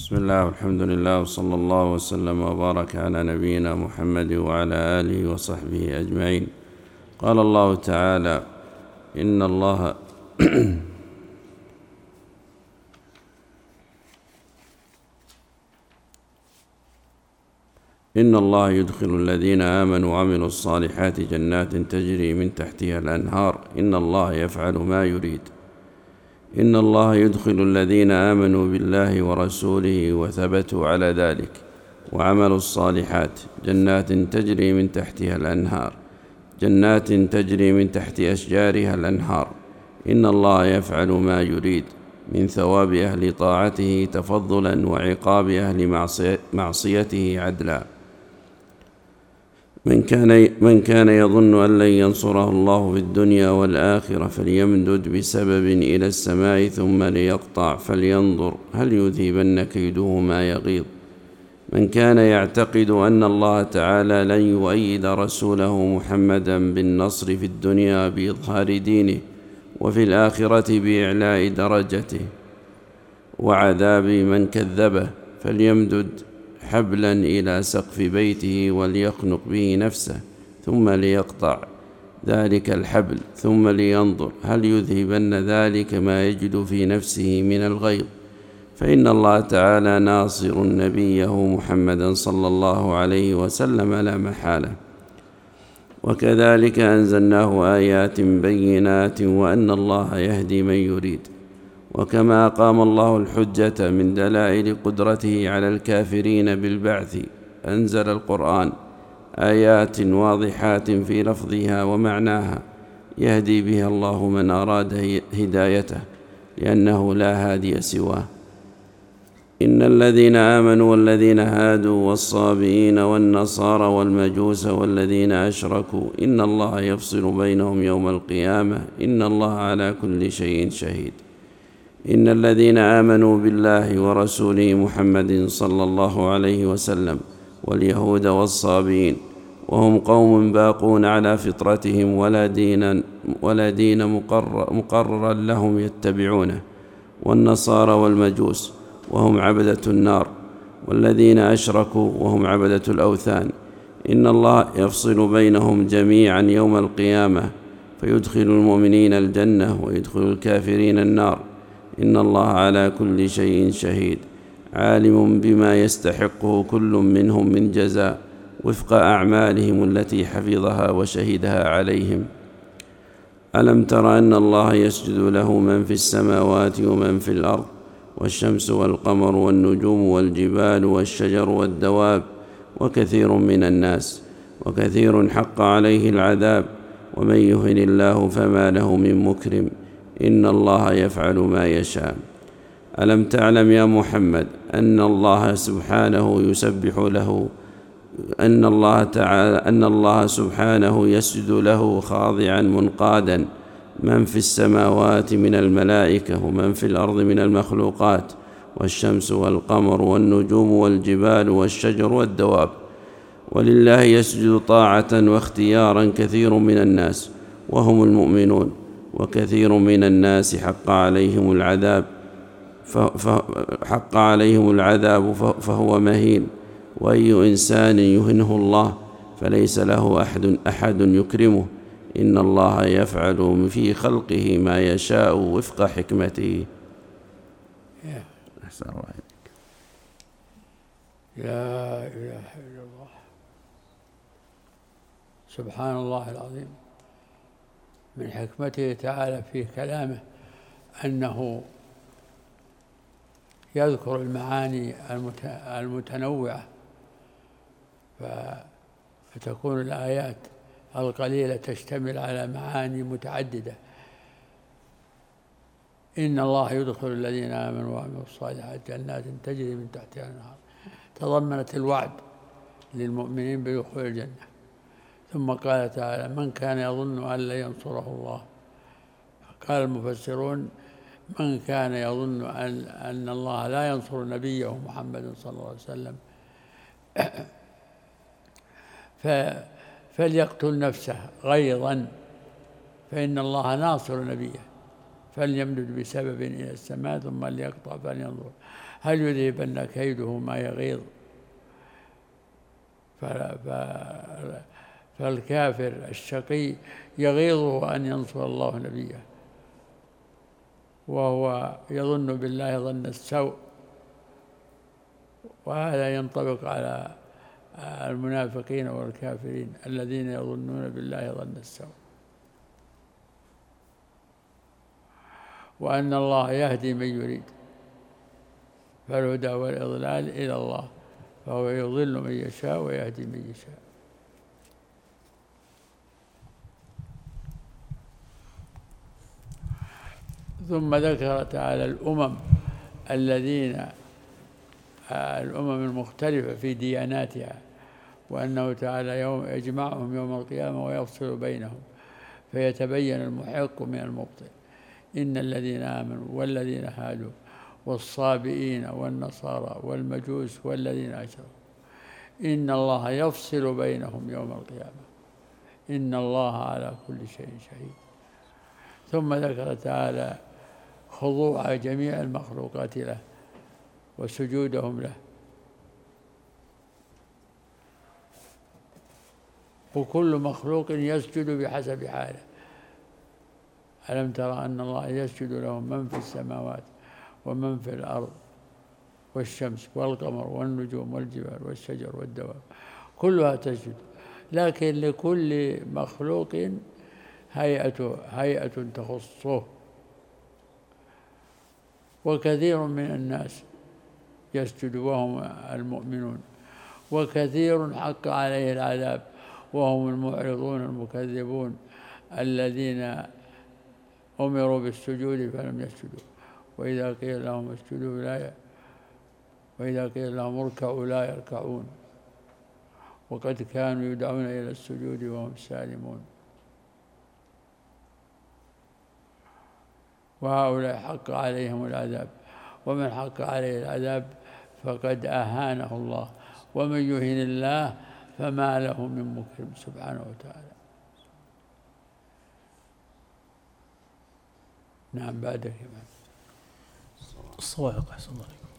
بسم الله والحمد لله وصلى الله وسلم وبارك على نبينا محمد وعلى آله وصحبه أجمعين. قال الله تعالى: إن الله يدخل الذين آمنوا وعملوا الصالحات جنات تجري من تحتها الأنهار إن الله يفعل ما يريد. إن الله يدخل الذين آمنوا بالله ورسوله وثبتوا على ذلك وعملوا الصالحات جنات تجري من تحتها الأنهار، جنات تجري من تحت أشجارها الأنهار. إن الله يفعل ما يريد من ثواب أهل طاعته تفضلا وعقاب أهل معصيته عدلا. من كان يظن أن لن ينصره الله في الدنيا والآخرة فليمدد بسبب إلى السماء ثم ليقطع فلينظر هل يذهبن كيده ما يغيظ. من كان يعتقد أن الله تعالى لن يؤيد رسوله محمدا بالنصر في الدنيا بإظهار دينه وفي الآخرة بإعلاء درجته وعذاب من كذبه فليمدد حبلا إلى سقف بيته وليخنق به نفسه ثم ليقطع ذلك الحبل ثم لينظر هل يذهبن ذلك ما يجد في نفسه من الغيظ. فإن الله تعالى ناصر نبيه محمدا صلى الله عليه وسلم لا محالة. وكذلك أنزلناه آيات بينات وأن الله يهدي من يريد. وكما أقام الله الحجة من دلائل قدرته على الكافرين بالبعث أنزل القرآن آيات واضحات في لفظها ومعناها يهدي بها الله من أراد هدايته لأنه لا هادي سواه. إن الذين آمنوا والذين هادوا والصابئين والنصارى والمجوس والذين أشركوا إن الله يفصل بينهم يوم القيامة إن الله على كل شيء شهيد. إن الذين آمنوا بالله ورسوله محمد صلى الله عليه وسلم واليهود والصابئين وهم قوم باقون على فطرتهم ولا دين مقررا لهم يتبعونه، والنصارى والمجوس وهم عبدة النار، والذين أشركوا وهم عبدة الأوثان. إن الله يفصل بينهم جميعا يوم القيامة فيدخل المؤمنين الجنة ويدخل الكافرين النار. إن الله على كل شيء شهيد عالم بما يستحقه كل منهم من جزاء وفق أعمالهم التي حفظها وشهدها عليهم. ألم تر أن الله يسجد له من في السماوات ومن في الأرض والشمس والقمر والنجوم والجبال والشجر والدواب وكثير من الناس وكثير حق عليه العذاب ومن يهن الله فما له من مكرم إن الله يفعل ما يشاء. ألم تعلم يا محمد أن الله سبحانه يسبح له أن الله سبحانه يسجد له خاضعا منقادا من في السماوات من الملائكة ومن في الأرض من المخلوقات والشمس والقمر والنجوم والجبال والشجر والدواب. ولله يسجد طاعة واختيارا كثير من الناس وهم المؤمنون وكثير من الناس حق عليهم العذاب فهو مهين. وأي إنسان يهنه الله فليس له أحد يكرمه. إن الله يفعل في خلقه ما يشاء وفق حكمته. أحسن الله عليك. لا إله إلا الله. سبحان الله العظيم. من حكمته تعالى في كلامه أنه يذكر المعاني المتنوعة فتكون الآيات القليلة تشتمل على معاني متعددة. إن الله يدخل الذين آمنوا وعملوا الصالحات جنات تجري من تحتها الأنهار تضمنت الوعد للمؤمنين بدخول الجنة. ثم قال تعالى: من كان يظن أن لا ينصره الله. قال المفسرون: من كان يظن أن الله لا ينصر نبيه محمد صلى الله عليه وسلم فليقتل نفسه غيظا فإن الله ناصر نبيه. فليمدد بسبب إلى السماء ثم ليقطع فلينظر هل يذهبن كيده ما يغيظ. فالكافر الشقي يغيظه أن ينصر الله نبيه، وهو يظن بالله ظن السوء، وهذا ينطبق على المنافقين والكافرين الذين يظنون بالله ظن السوء. وأن الله يهدي من يريد، فالهدى والإضلال إلى الله، فهو يضل من يشاء ويهدي من يشاء. ثم ذكر تعالى الأمم الأمم المختلفة في دياناتها، وأنه تعالى يوم يجمعهم يوم القيامة ويفصل بينهم فيتبين المحق من المبطل. إن الذين آمنوا والذين هادوا والصابئين والنصارى والمجوس والذين أشركوا إن الله يفصل بينهم يوم القيامة إن الله على كل شيء شهيد. ثم ذكر تعالى خضوع جميع المخلوقات له وسجودهم له، وكل مخلوق يسجد بحسب حاله. ألم ترى أن الله يسجد له من في السماوات ومن في الأرض والشمس والقمر والنجوم والجبال والشجر والدواب كلها تسجد، لكن لكل مخلوق هيئة تخصه. وكثير من الناس يسجد وهم المؤمنون، وكثير حق عليه العذاب وهم المعرضون المكذبون الذين أمروا بالسجود فلم يسجدوا، وإذا قيل لهم اركعوا لا يركعون، وقد كانوا يدعون إلى السجود وهم سالمون. وهؤلاء حق عليهم العذاب، ومن حق عليه العذاب فقد أهانه الله، ومن يهن الله فما له من مكرم سبحانه وتعالى. نعم بعدك يا الصواعق أحسن الله عليكم.